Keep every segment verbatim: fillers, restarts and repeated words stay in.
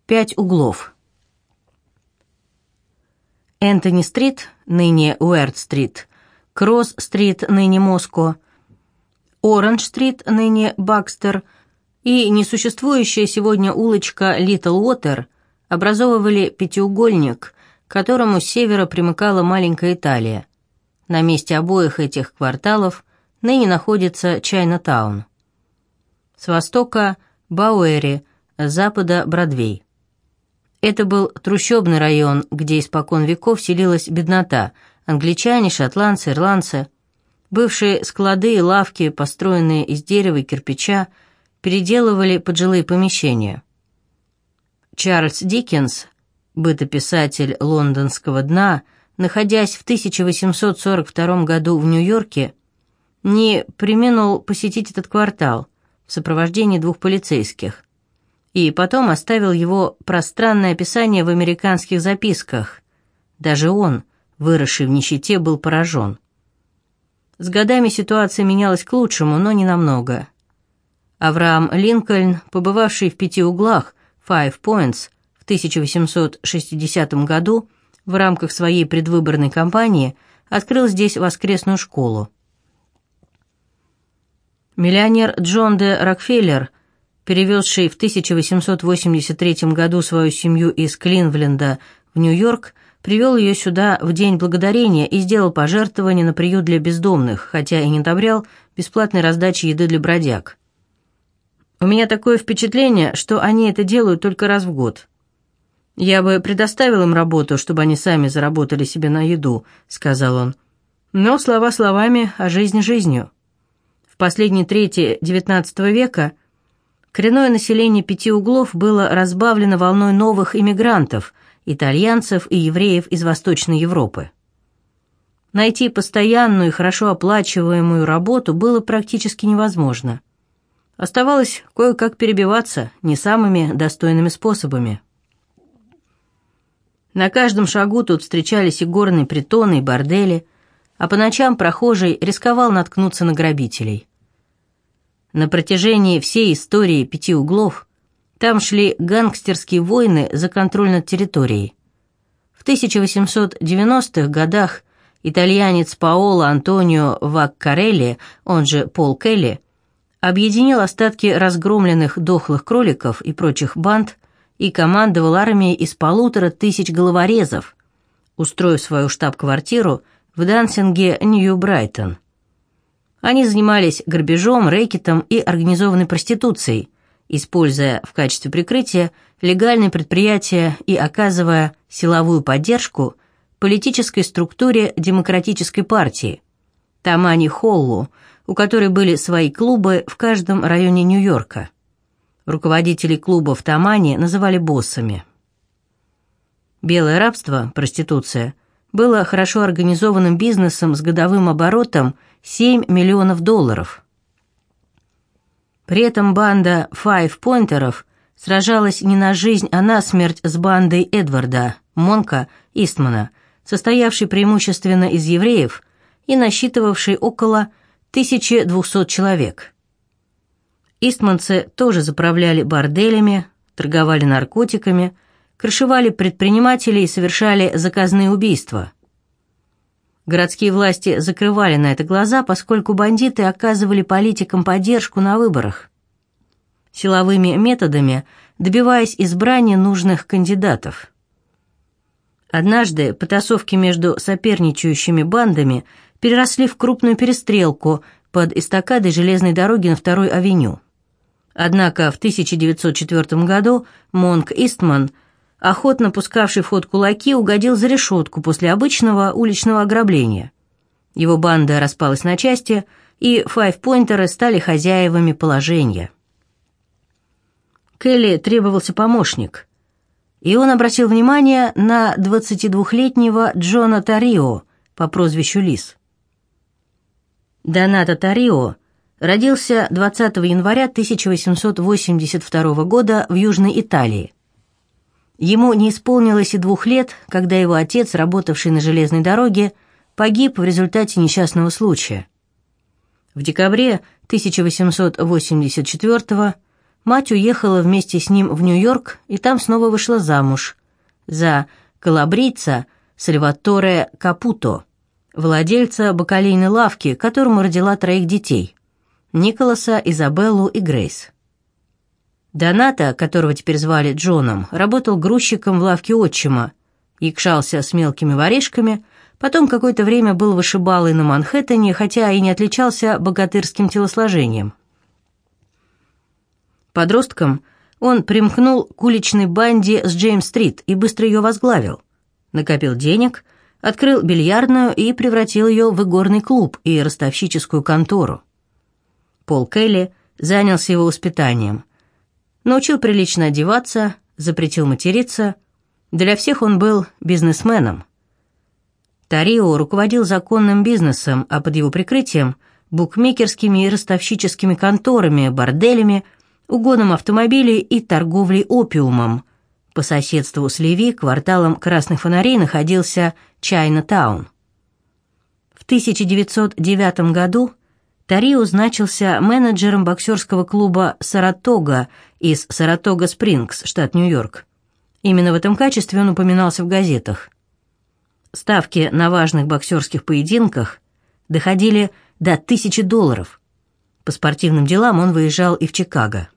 Пять углов. Энтони-стрит, ныне Уэрт-стрит, Кросс-стрит, ныне Моско, Оранж-стрит, ныне Бакстер, и несуществующая сегодня улочка Литл Уотер образовывали пятиугольник, к которому с севера примыкала маленькая Италия. На месте обоих этих кварталов ныне находится Чайна-таун. С востока – Бауэри, с запада – Бродвей. Это был трущобный район, где испокон веков селилась беднота, англичане, шотландцы, ирландцы. Бывшие склады и лавки, построенные из дерева и кирпича, переделывали под жилые помещения. Чарльз Диккенс, бытописатель лондонского дна, находясь в тысяча восемьсот сорок втором году в Нью-Йорке, не преминул посетить этот квартал в сопровождении двух полицейских, и потом оставил его пространное описание в американских записках. Даже он, выросший в нищете, был поражен. С годами ситуация менялась к лучшему, но не намного. Авраам Линкольн, побывавший в пяти углах, Five Points, в тысяча восемьсот шестидесятом году в рамках своей предвыборной кампании открыл здесь воскресную школу. Миллионер Джон Д. Рокфеллер, перевезший в тысяча восемьсот восемьдесят третьем году свою семью из Кливленда в Нью-Йорк, привел ее сюда в День Благодарения и сделал пожертвование на приют для бездомных, хотя и не одобрял бесплатной раздачи еды для бродяг. «У меня такое впечатление, что они это делают только раз в год. Я бы предоставил им работу, чтобы они сами заработали себе на еду», — сказал он. Но слова словами, а жизнь жизнью. В последней трети девятнадцатого века коренное население пяти углов было разбавлено волной новых иммигрантов, итальянцев и евреев из Восточной Европы. Найти постоянную и хорошо оплачиваемую работу было практически невозможно. Оставалось кое-как перебиваться не самыми достойными способами. На каждом шагу тут встречались и горные притоны, и бордели, а по ночам прохожий рисковал наткнуться на грабителей. На протяжении всей истории пяти углов там шли гангстерские войны за контроль над территорией. В тысяча восемьсот девяностых годах итальянец Паоло Антонио Ваккарелли, он же Пол Келли, объединил остатки разгромленных дохлых кроликов и прочих банд и командовал армией из полутора тысяч головорезов, устроив свою штаб-квартиру в Дансинге, Нью-Брайтон. Они занимались грабежом, рэкетом и организованной проституцией, используя в качестве прикрытия легальные предприятия и оказывая силовую поддержку политической структуре Демократической партии, Тамани Холлу, у которой были свои клубы в каждом районе Нью-Йорка. Руководителей клубов Тамани называли боссами. Белое рабство, проституция, было хорошо организованным бизнесом с годовым оборотом семь миллионов долларов. При этом банда файв-пойнтеров сражалась не на жизнь, а на смерть с бандой Эдварда Монка Истмана, состоявшей преимущественно из евреев и насчитывавшей около тысячи двухсот человек. Истманцы тоже заправляли борделями, торговали наркотиками, крышевали предпринимателей и совершали заказные убийства. Городские власти закрывали на это глаза, поскольку бандиты оказывали политикам поддержку на выборах, силовыми методами добиваясь избрания нужных кандидатов. Однажды потасовки между соперничающими бандами переросли в крупную перестрелку под эстакадой железной дороги на второй авеню. Однако в тысяча девятьсот четвёртом году Монк Истман, охотно пускавший в ход кулаки, угодил за решетку после обычного уличного ограбления. Его банда распалась на части, и файв-пойнтеры стали хозяевами положения. Келли требовался помощник, и он обратил внимание на двадцатидвухлетнего Джона Тарио по прозвищу Лис. Донато Тарио родился двадцатого января тысяча восемьсот восемьдесят второго года в Южной Италии. Ему не исполнилось и двух лет, когда его отец, работавший на железной дороге, погиб в результате несчастного случая. В декабре тысяча восемьсот восемьдесят четвёртого мать уехала вместе с ним в Нью-Йорк и там снова вышла замуж за калабрийца Сальваторе Капуто, владельца бакалейной лавки, которому родила троих детей – Николаса, Изабеллу и Грейс. Доната, которого теперь звали Джоном, работал грузчиком в лавке отчима, якшался с мелкими воришками, потом какое-то время был вышибалой на Манхэттене, хотя и не отличался богатырским телосложением. Подростком он примкнул к уличной банде с Джеймс-стрит и быстро ее возглавил. Накопил денег, открыл бильярдную и превратил ее в игорный клуб и ростовщическую контору. Пол Келли занялся его воспитанием. Научил прилично одеваться, запретил материться. Для всех он был бизнесменом. Тарио руководил законным бизнесом, а под его прикрытием – букмекерскими и ростовщическими конторами, борделями, угоном автомобилей и торговлей опиумом. По соседству с Леви, кварталом красных фонарей, находился Чайна-таун. В тысяча девятьсот девятом году Тарио значился менеджером боксерского клуба «Саратога» из Саратога-Спрингс, штат Нью-Йорк. Именно в этом качестве он упоминался в газетах. Ставки на важных боксерских поединках доходили до тысячи долларов. По спортивным делам он выезжал и в Чикаго.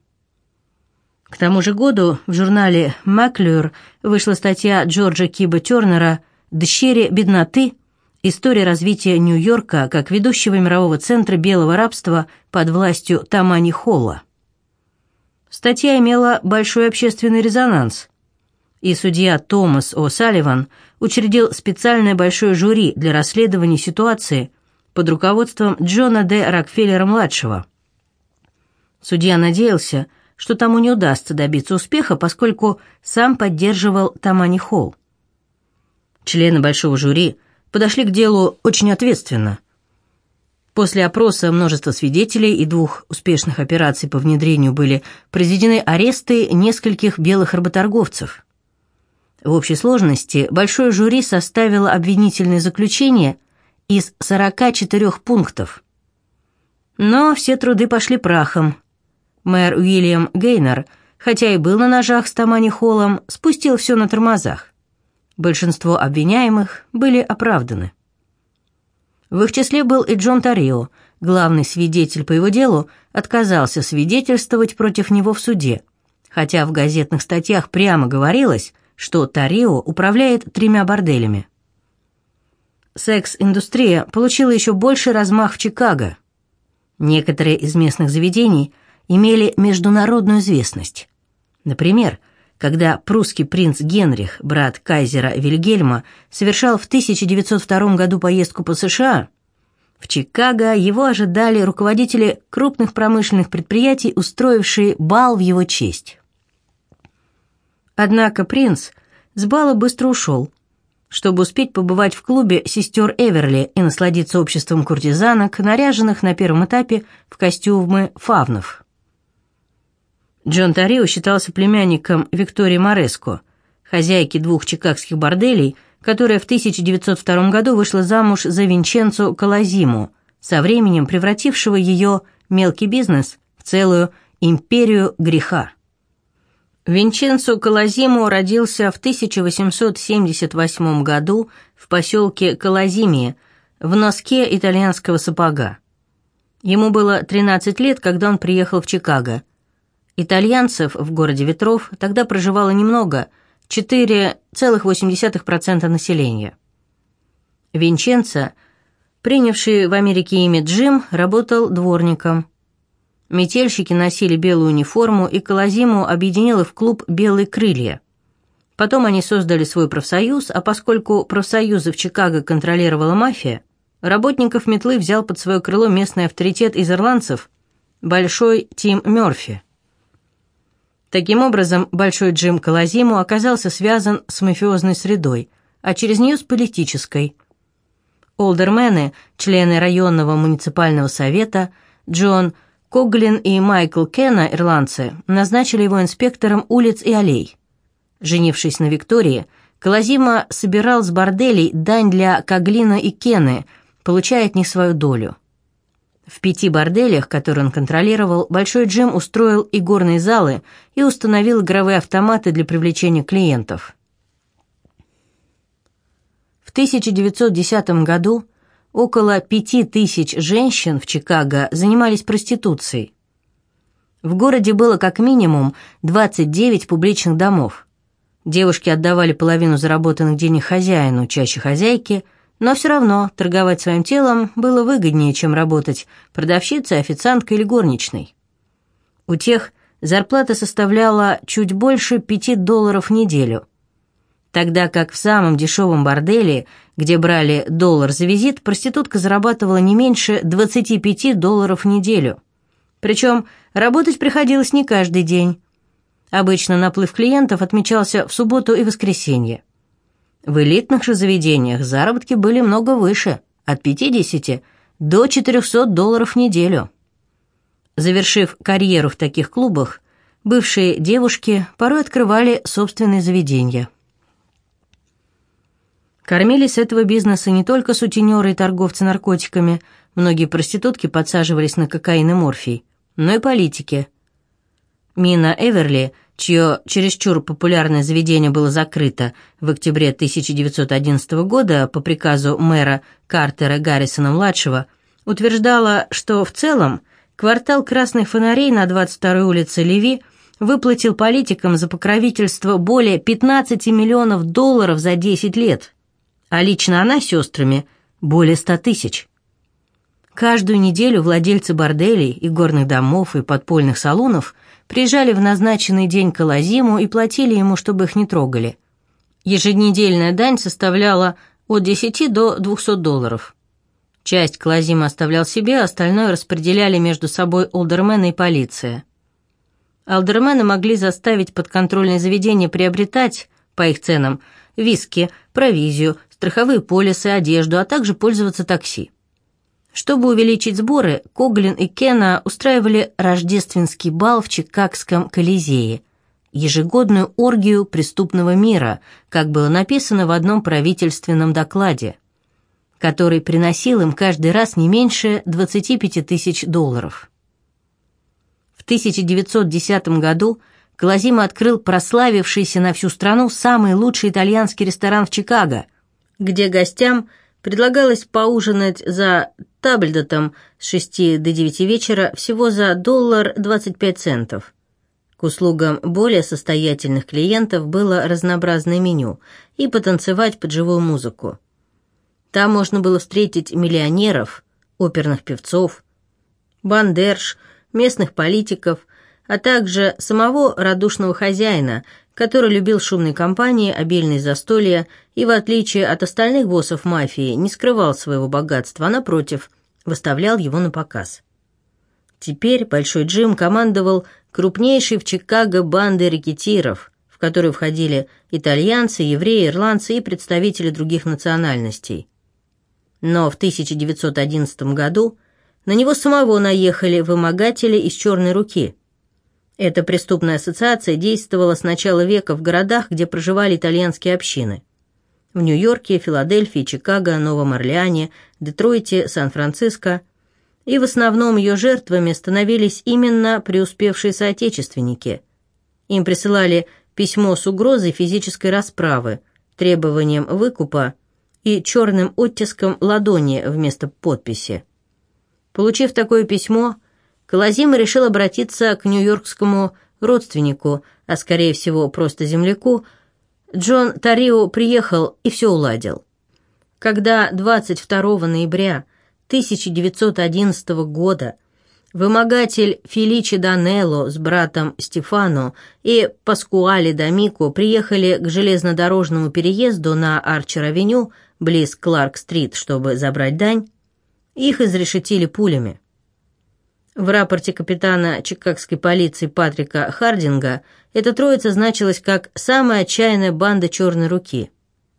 К тому же году в журнале «Маклюр» вышла статья Джорджа Киба Тернера «Дщери бедноты. История развития Нью-Йорка как ведущего мирового центра белого рабства под властью Тамани Холла». Статья имела большой общественный резонанс, и судья Томас О'Салливан учредил специальное большое жюри для расследования ситуации под руководством Джона Д. Рокфеллера-младшего. Судья надеялся, что тому не удастся добиться успеха, поскольку сам поддерживал Тамани Холл. Члены большого жюри подошли к делу очень ответственно. После опроса множества свидетелей и двух успешных операций по внедрению были произведены аресты нескольких белых работорговцев. В общей сложности большое жюри составило обвинительное заключение из сорока четырёх пунктов. Но все труды пошли прахом. Мэр Уильям Гейнер, хотя и был на ножах с Тамани Холлом, спустил все на тормозах. Большинство обвиняемых были оправданы. В их числе был и Джон Тарио. Главный свидетель по его делу отказался свидетельствовать против него в суде, хотя в газетных статьях прямо говорилось, что Тарио управляет тремя борделями. Секс-индустрия получила еще больший размах в Чикаго. Некоторые из местных заведений имели международную известность. Например, когда прусский принц Генрих, брат кайзера Вильгельма, совершал в тысяча девятьсот втором году поездку по США, в Чикаго его ожидали руководители крупных промышленных предприятий, устроившие бал в его честь. Однако принц с бала быстро ушел, чтобы успеть побывать в клубе сестер Эверли и насладиться обществом куртизанок, наряженных на первом этапе в костюмы фавнов. Джон Тарио считался племянником Виктории Мореско, хозяйки двух чикагских борделей, которая в тысяча девятьсот втором году вышла замуж за Винченцо Колозимо, со временем превратившего ее мелкий бизнес в целую империю греха. Винченцо Колозимо родился в тысяча восемьсот семьдесят восьмом году в поселке Колозимие, в носке итальянского сапога. Ему было тринадцать лет, когда он приехал в Чикаго. Итальянцев в городе ветров тогда проживало немного – четыре целых восемь десятых процента населения. Винченцо, принявший в Америке имя Джим, работал дворником. Метельщики носили белую униформу, и Колозимо объединил их в клуб «Белые крылья». Потом они создали свой профсоюз, а поскольку профсоюзы в Чикаго контролировала мафия, работников метлы взял под свое крыло местный авторитет из ирландцев – Большой Тим Мёрфи. Таким образом, Большой Джим Колозимо оказался связан с мафиозной средой, а через нее с политической. Олдермены, члены районного муниципального совета, Джон Коглин и Майкл Кенна, ирландцы, назначили его инспектором улиц и аллей. Женившись на Виктории, Колозимо собирал с борделей дань для Коглина и Кенны, получая от них свою долю. В пяти борделях, которые он контролировал, Большой Джим устроил игорные залы и установил игровые автоматы для привлечения клиентов. В тысяча девятьсот десятом году около пяти тысяч женщин в Чикаго занимались проституцией. В городе было как минимум двадцать девять публичных домов. Девушки отдавали половину заработанных денег хозяину, чаще хозяйке, но все равно торговать своим телом было выгоднее, чем работать продавщицей, официанткой или горничной. У тех зарплата составляла чуть больше пяти долларов в неделю, тогда как в самом дешевом борделе, где брали доллар за визит, проститутка зарабатывала не меньше двадцати пяти долларов в неделю. Причем работать приходилось не каждый день. Обычно наплыв клиентов отмечался в субботу и воскресенье. В элитных же заведениях заработки были много выше, от пятидесяти до четырехсот долларов в неделю. Завершив карьеру в таких клубах, бывшие девушки порой открывали собственные заведения. Кормились с этого бизнеса не только сутенеры и торговцы наркотиками, многие проститутки подсаживались на кокаин и морфий, но и политики. Мина Эверли, чье чересчур популярное заведение было закрыто в октябре тысяча девятьсот одиннадцатого года по приказу мэра Картера Гаррисона-младшего, утверждала, что в целом квартал красных фонарей на двадцать второй улице Леви выплатил политикам за покровительство более пятнадцати миллионов долларов за десять лет, а лично она с сестрами более ста тысяч. Каждую неделю владельцы борделей, игорных домов и подпольных салонов приезжали в назначенный день к Колозиму и платили ему, чтобы их не трогали. Еженедельная дань составляла от десяти до двухсот долларов. Часть Колозима оставлял себе, остальное распределяли между собой олдермены и полиция. Олдермены могли заставить подконтрольные заведения приобретать, по их ценам, виски, провизию, страховые полисы, одежду, а также пользоваться такси. Чтобы увеличить сборы, Коглин и Кена устраивали рождественский бал в Чикагском Колизее, ежегодную оргию преступного мира, как было написано в одном правительственном докладе, который приносил им каждый раз не меньше двадцати пяти тысяч долларов. В тысяча девятьсот десятом году Колозимо открыл прославившийся на всю страну самый лучший итальянский ресторан в Чикаго, где гостям предлагалось поужинать за табльдотом с шести до девяти вечера всего за доллар двадцать пять центов. К услугам более состоятельных клиентов было разнообразное меню и потанцевать под живую музыку. Там можно было встретить миллионеров, оперных певцов, бандерш, местных политиков, а также самого радушного хозяина, который любил шумные компании, обильные застолья и, в отличие от остальных боссов мафии, не скрывал своего богатства, а, напротив, выставлял его на показ. Теперь Большой Джим командовал крупнейшей в Чикаго бандой рэкетиров, в которую входили итальянцы, евреи, ирландцы и представители других национальностей. Но в тысяча девятьсот одиннадцатом году на него самого наехали вымогатели из «Черной руки». Эта преступная ассоциация действовала с начала века в городах, где проживали итальянские общины. В Нью-Йорке, Филадельфии, Чикаго, Новом Орлеане, Детройте, Сан-Франциско. И в основном ее жертвами становились именно преуспевшие соотечественники. Им присылали письмо с угрозой физической расправы, требованием выкупа и черным оттиском ладони вместо подписи. Получив такое письмо, Колозимо решил обратиться к нью-йоркскому родственнику, а скорее всего просто земляку. Джон Тарио приехал и все уладил. Когда двадцать второго ноября тысяча девятьсот одиннадцатого года вымогатель Феличи Данелло с братом Стефано и Паскуале Дамико приехали к железнодорожному переезду на Арчер-авеню близ Кларк-стрит, чтобы забрать дань, их изрешетили пулями. В рапорте капитана чикагской полиции Патрика Хардинга эта троица значилась как «самая отчаянная банда черной руки».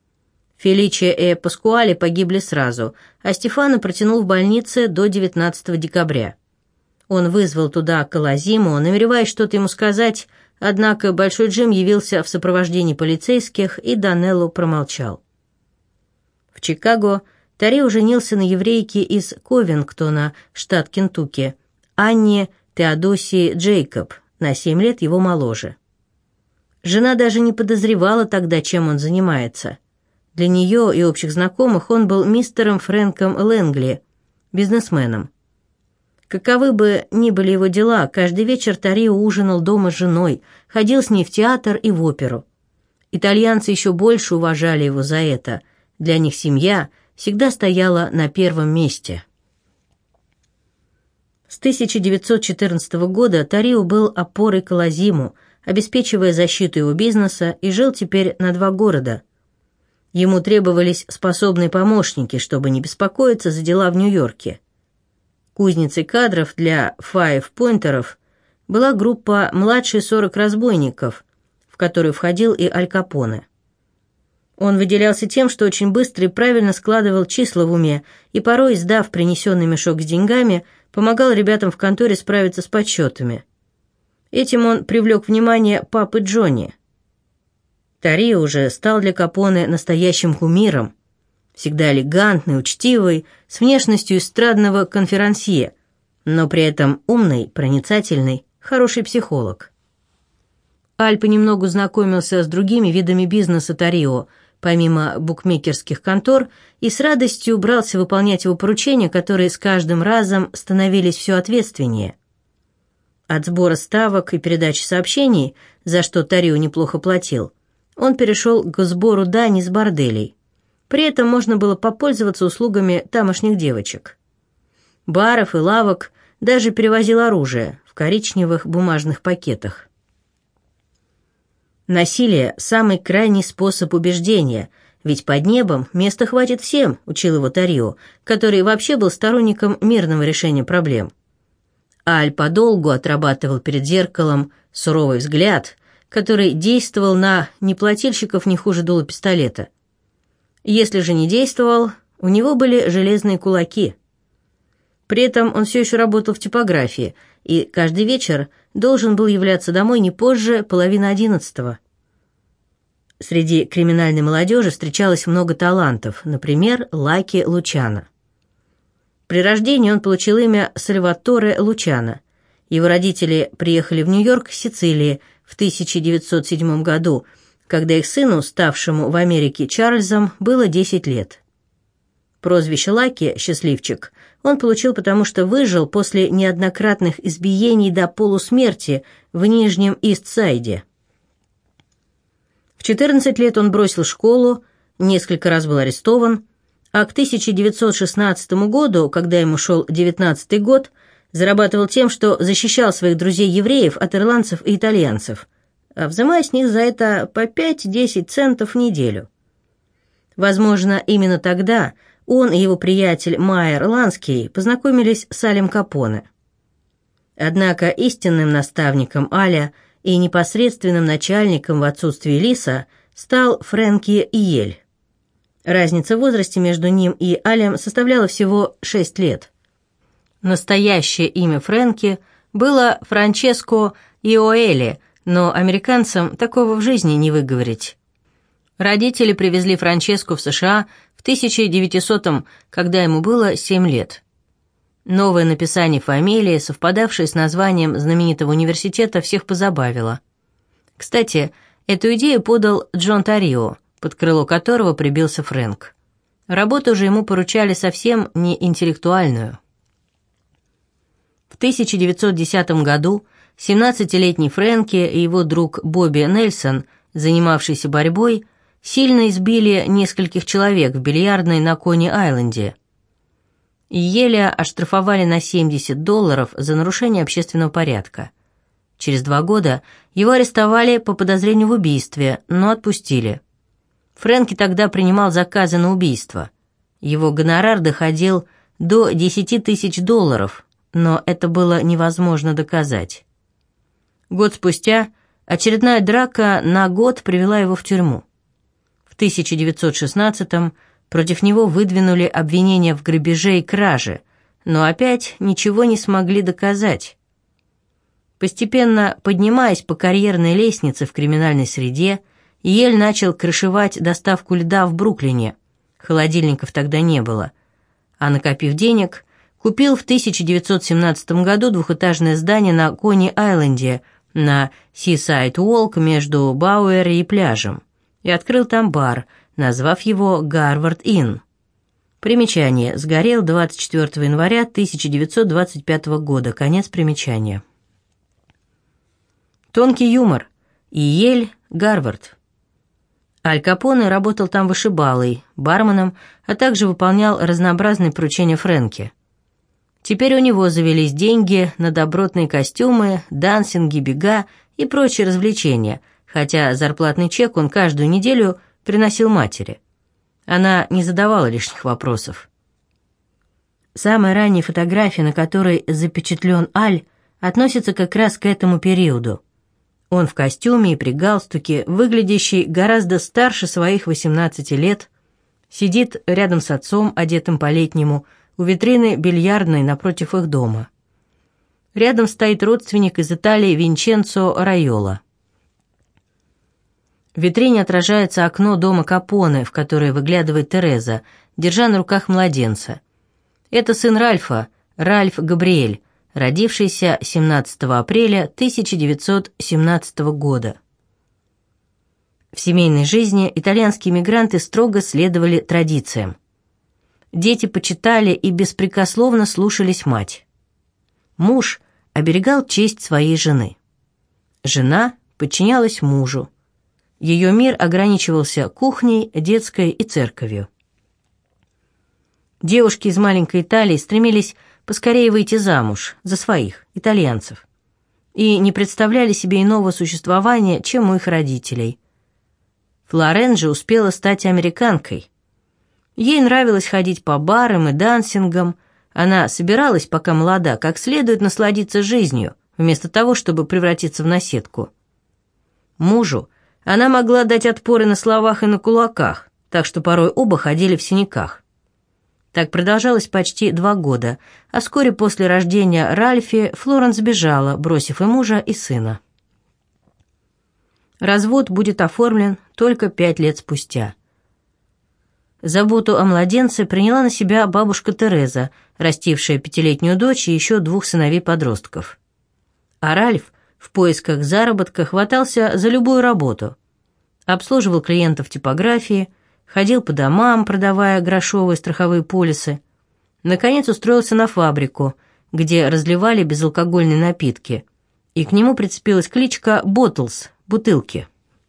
Феличи и Паскуале погибли сразу, а Стефано протянул в больнице до девятнадцатого декабря. Он вызвал туда Колозимо, намереваясь что-то ему сказать, однако Большой Джим явился в сопровождении полицейских, и Данелло промолчал. В Чикаго Тарио женился на еврейке из Ковингтона, штат Кентукки, Анне Теодосии Джейкоб, на семь лет его моложе. Жена даже не подозревала тогда, чем он занимается. Для нее и общих знакомых он был мистером Фрэнком Лэнгли, бизнесменом. Каковы бы ни были его дела, каждый вечер Тарио ужинал дома с женой, ходил с ней в театр и в оперу. Итальянцы еще больше уважали его за это. Для них семья всегда стояла на первом месте. С тысяча девятьсот четырнадцатого года Тарио был опорой Колозиму, обеспечивая защиту его бизнеса, и жил теперь на два города. Ему требовались способные помощники, чтобы не беспокоиться за дела в Нью-Йорке. Кузницей кадров для файв-пойнтеров была группа «Младшие сорок разбойников», в которую входил и Аль Капоне. Он выделялся тем, что очень быстро и правильно складывал числа в уме и порой, сдав принесенный мешок с деньгами, помогал ребятам в конторе справиться с подсчетами. Этим он привлек внимание папы Джонни. Тарио уже стал для Капоне настоящим кумиром, всегда элегантный, учтивый, с внешностью эстрадного конферансье, но при этом умный, проницательный, хороший психолог. Аль понемногу знакомился с другими видами бизнеса Тарио, помимо букмекерских контор, и с радостью брался выполнять его поручения, которые с каждым разом становились все ответственнее. От сбора ставок и передачи сообщений, за что Тарио неплохо платил, он перешел к сбору дани с борделей. При этом можно было попользоваться услугами тамошних девочек. Баров и лавок, даже перевозил оружие в коричневых бумажных пакетах. Насилие – самый крайний способ убеждения, ведь под небом места хватит всем, учил его Тарио, который вообще был сторонником мирного решения проблем. Аль подолгу отрабатывал перед зеркалом суровый взгляд, который действовал на неплательщиков не хуже дула пистолета. Если же не действовал, у него были железные кулаки. При этом он все еще работал в типографии и каждый вечер должен был являться домой не позже половины одиннадцатого. Среди криминальной молодежи встречалось много талантов, например, Лаки Лучано. При рождении он получил имя Сальваторе Лучано. Его родители приехали в Нью-Йорк с Сицилии в тысяча девятьсот седьмом году, когда их сыну, ставшему в Америке Чарльзом, было десять лет. Прозвище Лаки «Счастливчик» он получил потому, что выжил после неоднократных избиений до полусмерти в Нижнем Ист-Сайде. В четырнадцать лет он бросил школу, несколько раз был арестован, а к тысяча девятьсот шестнадцатому году, когда ему шел девятнадцатый год, зарабатывал тем, что защищал своих друзей-евреев от ирландцев и итальянцев, а взимая с них за это по пять-десять центов в неделю. Возможно, именно тогда он и его приятель Майер Ланский познакомились с Алем Капоне. Однако истинным наставником Аля и непосредственным начальником в отсутствие Лиса стал Фрэнки Иель. Разница в возрасте между ним и Алем составляла всего шесть лет. Настоящее имя Фрэнки было Франческо Иоэли, но американцам такого в жизни не выговорить. Родители привезли Франческо в США в тысяча девятисотом, когда ему было семь лет. Новое написание фамилии, совпадавшее с названием знаменитого университета, всех позабавило. Кстати, эту идею подал Джон Тарио, под крыло которого прибился Фрэнк. Работу же ему поручали совсем не интеллектуальную. В тысяча девятьсот десятом году семнадцатилетний Фрэнки и его друг Бобби Нельсон, занимавшийся борьбой, сильно избили нескольких человек в бильярдной на Кони-Айленде. Иеля оштрафовали на семьдесят долларов за нарушение общественного порядка. Через два года его арестовали по подозрению в убийстве, но отпустили. Фрэнки тогда принимал заказы на убийство. Его гонорар доходил до десяти тысяч долларов, но это было невозможно доказать. Год спустя очередная драка на год привела его в тюрьму. В тысяча девятьсот шестнадцатом против него выдвинули обвинения в грабеже и краже, но опять ничего не смогли доказать. Постепенно поднимаясь по карьерной лестнице в криминальной среде, Иель начал крышевать доставку льда в Бруклине, холодильников тогда не было, а накопив денег, купил в тысяча девятьсот семнадцатом году двухэтажное здание на Кони-Айленде на Seaside Walk между Бауэри и пляжем и открыл там бар, назвав его Гарвард Инн. Примечание. Сгорел двадцать четвёртого января тысяча девятьсот двадцать пятого года. Конец примечания. Тонкий юмор. Йель, Гарвард. Аль Капоне работал там вышибалой, барменом, а также выполнял разнообразные поручения Фрэнки. Теперь у него завелись деньги на добротные костюмы, дансинги, бега и прочие развлечения, хотя зарплатный чек он каждую неделю приносил матери. Она не задавала лишних вопросов. Самая ранняя фотография, на которой запечатлен Аль, относится как раз к этому периоду. Он в костюме и при галстуке, выглядящий гораздо старше своих восемнадцати лет, сидит рядом с отцом, одетым по-летнему, у витрины бильярдной напротив их дома. Рядом стоит родственник из Италии Винченцо Райола. В витрине отражается окно дома Капоне, в которое выглядывает Тереза, держа на руках младенца. Это сын Ральфа, Ральф Габриэль, родившийся семнадцатого апреля тысяча девятьсот семнадцатого года. В семейной жизни итальянские мигранты строго следовали традициям. Дети почитали и беспрекословно слушались мать. Муж оберегал честь своей жены. Жена подчинялась мужу. Ее мир ограничивался кухней, детской и церковью. Девушки из маленькой Италии стремились поскорее выйти замуж за своих, итальянцев, и не представляли себе иного существования, чем у их родителей. Флорен же успела стать американкой. Ей нравилось ходить по барам и дансингам, она собиралась, пока молода, как следует насладиться жизнью, вместо того, чтобы превратиться в наседку. Мужу она могла дать отпор и на словах, и на кулаках, так что порой оба ходили в синяках. Так продолжалось почти два года, а вскоре после рождения Ральфи Флоренс сбежала, бросив и мужа, и сына. Развод будет оформлен только пять лет спустя. Заботу о младенце приняла на себя бабушка Тереза, растившая пятилетнюю дочь и еще двух сыновей-подростков. А Ральф в поисках заработка хватался за любую работу. Обслуживал клиентов типографии, ходил по домам, продавая грошовые страховые полисы. Наконец устроился на фабрику, где разливали безалкогольные напитки, и к нему прицепилась кличка «Bottles» — «бутылки».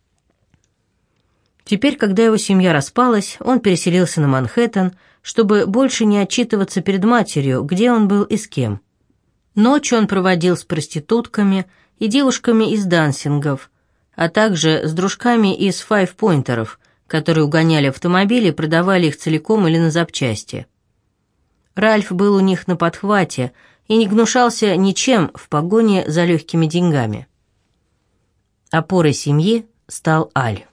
Теперь, когда его семья распалась, он переселился на Манхэттен, чтобы больше не отчитываться перед матерью, где он был и с кем. Ночь он проводил с проститутками и девушками из дансингов, а также с дружками из файв-пойнтеров, которые угоняли автомобили и продавали их целиком или на запчасти. Ральф был у них на подхвате и не гнушался ничем в погоне за легкими деньгами. Опорой семьи стал Аль.